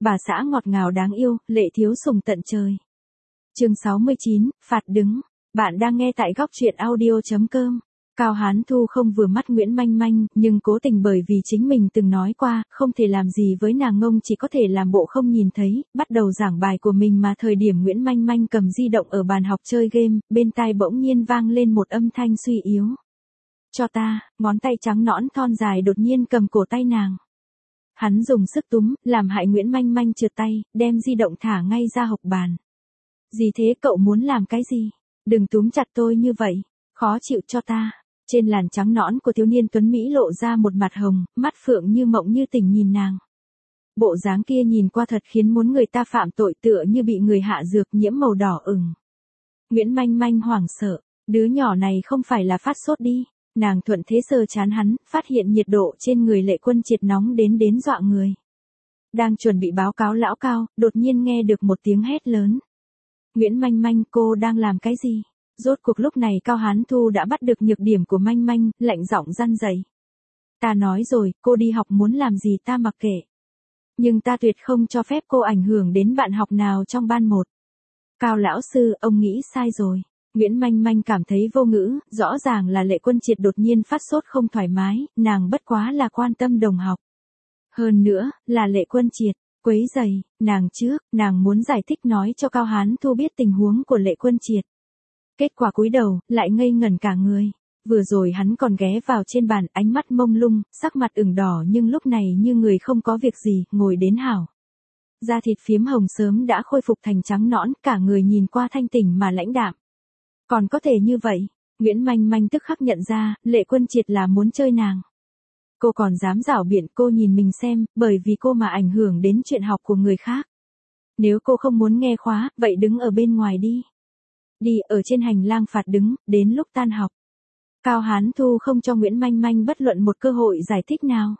bà xã ngọt ngào đáng yêu, lệ thiếu sủng tận trời. Chương 69, phạt đứng. Bạn đang nghe tại góc truyện audio.com. Cao Hán Thu không vừa mắt Nguyễn Manh Manh, nhưng cố tình bởi vì chính mình từng nói qua, không thể làm gì với nàng ngông, chỉ có thể làm bộ không nhìn thấy, bắt đầu giảng bài của mình mà thời điểm Nguyễn Manh Manh cầm di động ở bàn học chơi game, bên tai bỗng nhiên vang lên một âm thanh suy yếu. Cho ta, ngón tay trắng nõn thon dài đột nhiên cầm cổ tay nàng. Hắn dùng sức túm, làm hại Nguyễn Manh Manh trượt tay, đem di động thả ngay ra học bàn. Gì thế, cậu muốn làm cái gì? Đừng túm chặt tôi như vậy, khó chịu cho ta. Trên làn trắng nõn của thiếu niên tuấn Mỹ lộ ra một mặt hồng, mắt phượng như mộng như tỉnh nhìn nàng. Bộ dáng kia nhìn qua thật khiến muốn người ta phạm tội, tựa như bị người hạ dược nhiễm màu đỏ ửng. Nguyễn Manh Manh hoảng sợ, đứa nhỏ này không phải là phát sốt đi. Nàng thuận thế sờ chán hắn, phát hiện nhiệt độ trên người Lệ Quân Triệt nóng đến dọa người. Đang chuẩn bị báo cáo lão Cao, đột nhiên nghe được một tiếng hét lớn. Nguyễn Manh Manh, cô đang làm cái gì? Rốt cuộc lúc này Cao Hán Thu đã bắt được nhược điểm của Manh Manh, lạnh giọng răn dậy. Ta nói rồi, cô đi học muốn làm gì ta mặc kệ. Nhưng ta tuyệt không cho phép cô ảnh hưởng đến bạn học nào trong ban một. Cao lão sư, ông nghĩ sai rồi. Nguyễn Manh Manh cảm thấy vô ngữ, rõ ràng là Lệ Quân Triệt đột nhiên phát sốt không thoải mái, nàng bất quá là quan tâm đồng học. Hơn nữa, là Lệ Quân Triệt, quấy rầy, nàng muốn giải thích nói cho Cao Hán Thu biết tình huống của Lệ Quân Triệt. Kết quả cúi đầu, lại ngây ngẩn cả người. Vừa rồi hắn còn ghé vào trên bàn, ánh mắt mông lung, sắc mặt ửng đỏ, nhưng lúc này như người không có việc gì, ngồi đến hảo. Da thịt phiếm hồng sớm đã khôi phục thành trắng nõn, cả người nhìn qua thanh tỉnh mà lãnh đạm. Còn có thể như vậy, Nguyễn Manh Manh tức khắc nhận ra, Lệ Quân Triệt là muốn chơi nàng. Cô còn dám giảo biện, cô nhìn mình xem, bởi vì cô mà ảnh hưởng đến chuyện học của người khác. Nếu cô không muốn nghe khóa, vậy đứng ở bên ngoài đi. Đi, ở trên hành lang phạt đứng, đến lúc tan học. Cao Hán Thu không cho Nguyễn Manh Manh bất luận một cơ hội giải thích nào.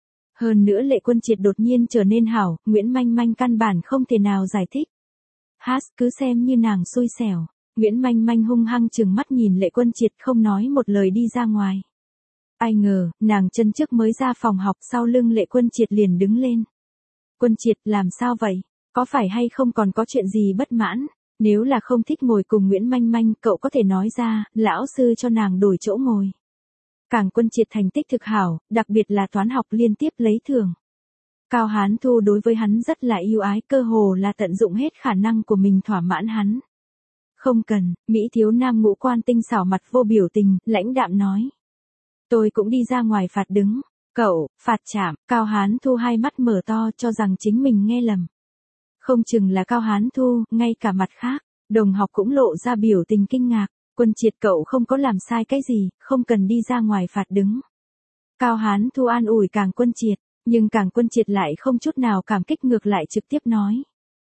Hơn nữa Lệ Quân Triệt đột nhiên trở nên hảo, Nguyễn Manh Manh căn bản không thể nào giải thích. Cứ xem như nàng xui xẻo. Nguyễn Manh Manh hung hăng trừng mắt nhìn Lệ Quân Triệt, không nói một lời đi ra ngoài. Ai ngờ, nàng chân trước mới ra phòng học, sau lưng Lệ Quân Triệt liền đứng lên. Quân Triệt, làm sao vậy? Có phải hay không còn có chuyện gì bất mãn? Nếu là không thích ngồi cùng Nguyễn Manh Manh, cậu có thể nói ra, lão sư cho nàng đổi chỗ ngồi. Càng Quân Triệt thành tích thực hảo, đặc biệt là toán học liên tiếp lấy thưởng. Cao Hán Thu đối với hắn rất là yêu ái, cơ hồ là tận dụng hết khả năng của mình thỏa mãn hắn. Không cần, Mỹ thiếu nam ngũ quan tinh xảo mặt vô biểu tình, lãnh đạm nói. Tôi cũng đi ra ngoài phạt đứng. Cậu, phạt chạm. Cao Hán Thu hai mắt mở to, cho rằng chính mình nghe lầm. Không chừng là Cao Hán Thu, ngay cả mặt khác, đồng học cũng lộ ra biểu tình kinh ngạc. Quân Triệt, cậu không có làm sai cái gì, không cần đi ra ngoài phạt đứng. Cao Hán Thu an ủi Càng Quân Triệt, nhưng Càng Quân Triệt lại không chút nào cảm kích, ngược lại trực tiếp nói.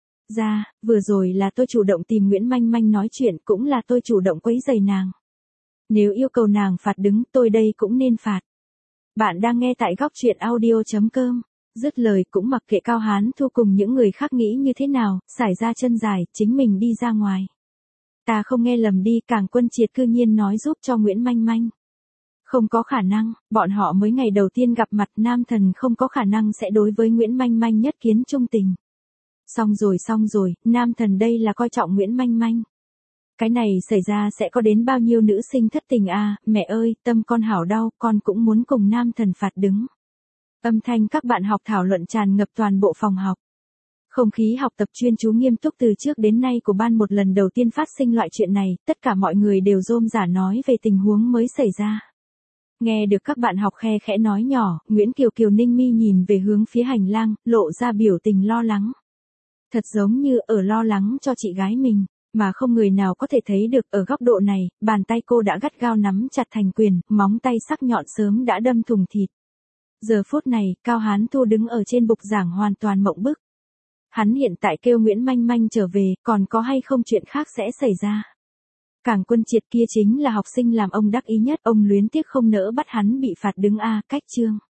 Vừa rồi là tôi chủ động tìm Nguyễn Manh Manh nói chuyện, cũng là tôi chủ động quấy rầy nàng. Nếu yêu cầu nàng phạt đứng, tôi đây cũng nên phạt. Bạn đang nghe tại góc truyện audio.com. Dứt lời cũng mặc kệ Cao Hán Thu cùng những người khác nghĩ như thế nào, sải ra chân dài, chính mình đi ra ngoài. Ta không nghe lầm đi, Càng Quân Triệt cư nhiên nói giúp cho Nguyễn Manh Manh. Không có khả năng, bọn họ mới ngày đầu tiên gặp mặt, nam thần không có khả năng sẽ đối với Nguyễn Manh Manh nhất kiến trung tình. Xong rồi, nam thần đây là coi trọng Nguyễn Manh Manh. Cái này xảy ra sẽ có đến bao nhiêu nữ sinh thất tình à, mẹ ơi, tâm con hảo đau, con cũng muốn cùng nam thần phạt đứng. Âm thanh các bạn học thảo luận tràn ngập toàn bộ phòng học. Không khí học tập chuyên chú nghiêm túc từ trước đến nay của ban một lần đầu tiên phát sinh loại chuyện này, tất cả mọi người đều rôm rả nói về tình huống mới xảy ra. Nghe được các bạn học khe khẽ nói nhỏ, Nguyễn Kiều Kiều ninh mi nhìn về hướng phía hành lang, lộ ra biểu tình lo lắng. Thật giống như ở lo lắng cho chị gái mình, mà không người nào có thể thấy được ở góc độ này, bàn tay cô đã gắt gao nắm chặt thành quyền, móng tay sắc nhọn sớm đã đâm thủng thịt. Giờ phút này, Cao Hán Thu đứng ở trên bục giảng hoàn toàn mộng bức. Hắn hiện tại kêu Nguyễn Manh Manh trở về, còn có hay không chuyện khác sẽ xảy ra. Càng Quân Triệt kia chính là học sinh làm ông đắc ý nhất, ông luyến tiếc không nỡ bắt hắn bị phạt đứng a, cách chương.